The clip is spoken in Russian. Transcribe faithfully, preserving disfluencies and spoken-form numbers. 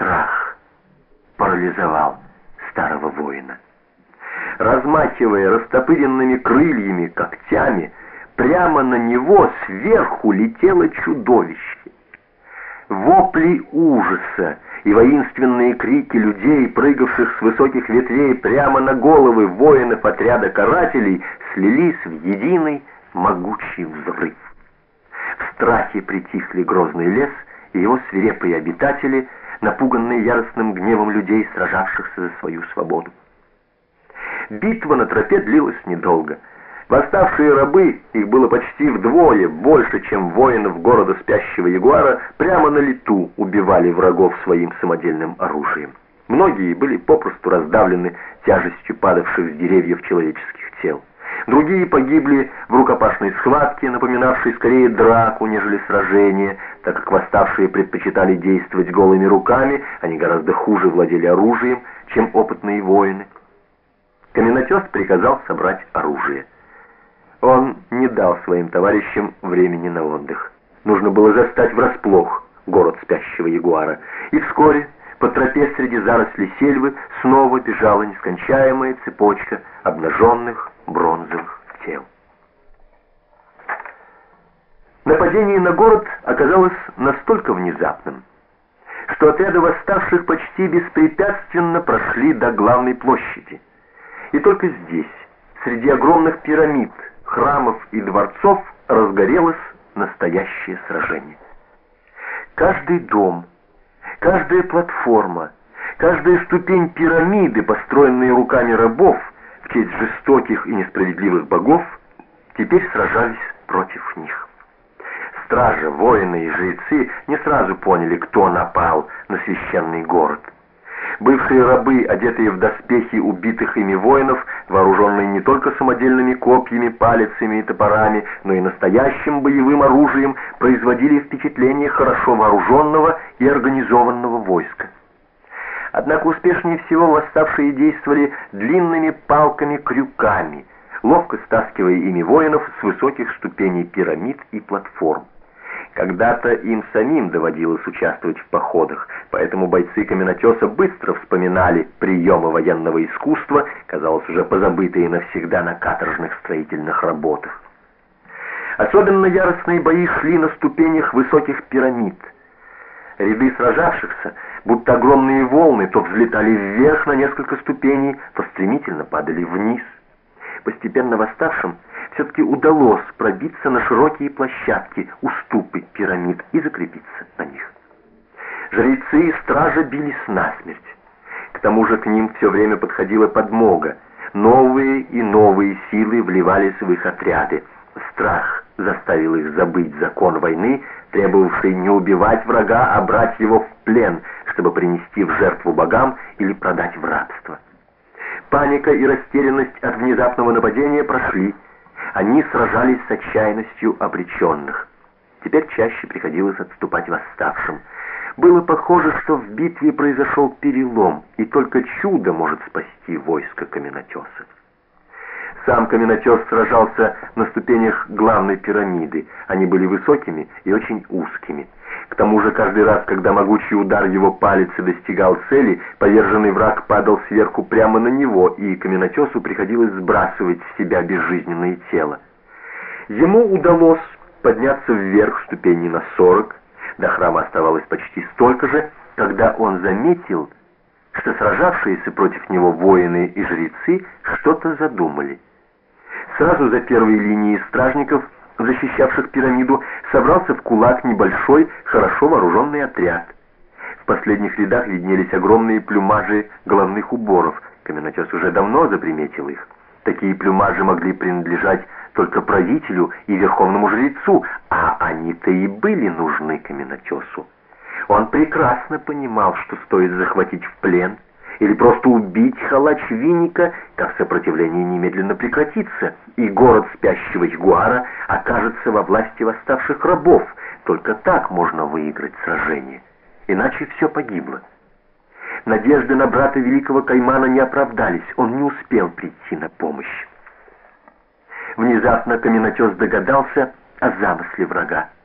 Страх парализовал старого воина. Размахивая растопыренными крыльями, когтями, прямо на него сверху летело чудовище. Вопли ужаса и воинственные крики людей, прыгавших с высоких ветвей прямо на головы воинов отряда карателей, слились в единый могучий взрыв. В страхе притихли грозный лес и его свирепые обитатели, напуганные яростным гневом людей, сражавшихся за свою свободу. Битва на тропе длилась недолго. Восставшие рабы, их было почти вдвое больше, чем воинов города Спящего Ягуара, прямо на лету убивали врагов своим самодельным оружием. Многие были попросту раздавлены тяжестью падавших с деревьев человеческих тел. Другие погибли в рукопашной схватке, напоминавшей скорее драку, нежели сражение, так как восставшие предпочитали действовать голыми руками, они гораздо хуже владели оружием, чем опытные воины. Каменотес приказал собрать оружие. Он не дал своим товарищам времени на отдых. Нужно было застать врасплох город Спящего Ягуара. И вскоре по тропе среди зарослей сельвы снова бежала нескончаемая цепочка обнаженных бронзовых тел. Нападение на город оказалось настолько внезапным, что отряды восставших почти беспрепятственно прошли до главной площади. И только здесь, среди огромных пирамид, храмов и дворцов, разгорелось настоящее сражение. Каждый дом, каждая платформа, каждая ступень пирамиды, построенные руками рабов в честь жестоких и несправедливых богов, теперь сражались против них. Стража, воины и жрецы не сразу поняли, кто напал на священный город. Бывшие рабы, одетые в доспехи убитых ими воинов, вооруженные не только самодельными копьями, палицами и топорами, но и настоящим боевым оружием, производили впечатление хорошо вооруженного и организованного войска. Однако успешнее всего восставшие действовали длинными палками-крюками, ловко стаскивая ими воинов с высоких ступеней пирамид и платформ. Когда-то им самим доводилось участвовать в походах, поэтому бойцы каменотеса быстро вспоминали приемы военного искусства, казалось, уже позабытые навсегда на каторжных строительных работах. Особенно яростные бои шли на ступенях высоких пирамид. Ряды сражавшихся, будто огромные волны, то взлетали вверх на несколько ступеней, то стремительно падали вниз. Постепенно восставшим все-таки удалось пробиться на широкие площадки, уступы пирамид и закрепиться на них. Жрецы и стража бились насмерть. К тому же к ним все время подходила подмога. Новые и новые силы вливались в их отряды. Страх заставил их забыть закон войны, требовавший не убивать врага, а брать его в плен, чтобы принести в жертву богам или продать в рабство. Паника и растерянность от внезапного нападения прошли. Они сражались с отчаянностью обреченных. Теперь чаще приходилось отступать восставшим. Было похоже, что в битве произошел перелом, и только чудо может спасти войско каменотеса. Сам каменотес сражался на ступенях главной пирамиды. Они были высокими и очень узкими. К тому же каждый раз, когда могучий удар его палицы достигал цели, поверженный враг падал сверху прямо на него, и каменотесу приходилось сбрасывать с себя безжизненное тело. Ему удалось подняться вверх ступеней на сорок, до храма оставалось почти столько же, когда он заметил, что сражавшиеся против него воины и жрецы что-то задумали. Сразу за первой линией стражников, защищавших пирамиду, собрался в кулак небольшой, хорошо вооруженный отряд. В последних рядах виднелись огромные плюмажи головных уборов. Каменотес уже давно заприметил их. Такие плюмажи могли принадлежать только правителю и верховному жрецу, а они-то и были нужны каменотесу. Он прекрасно понимал, что стоит захватить в плен или просто убить халач-винника, как сопротивление немедленно прекратится, и город Спящего Ягуара окажется во власти восставших рабов. Только так можно выиграть сражение. Иначе все погибло. Надежды на брата великого Каймана не оправдались, он не успел прийти на помощь. Внезапно каменотес догадался о замысле врага.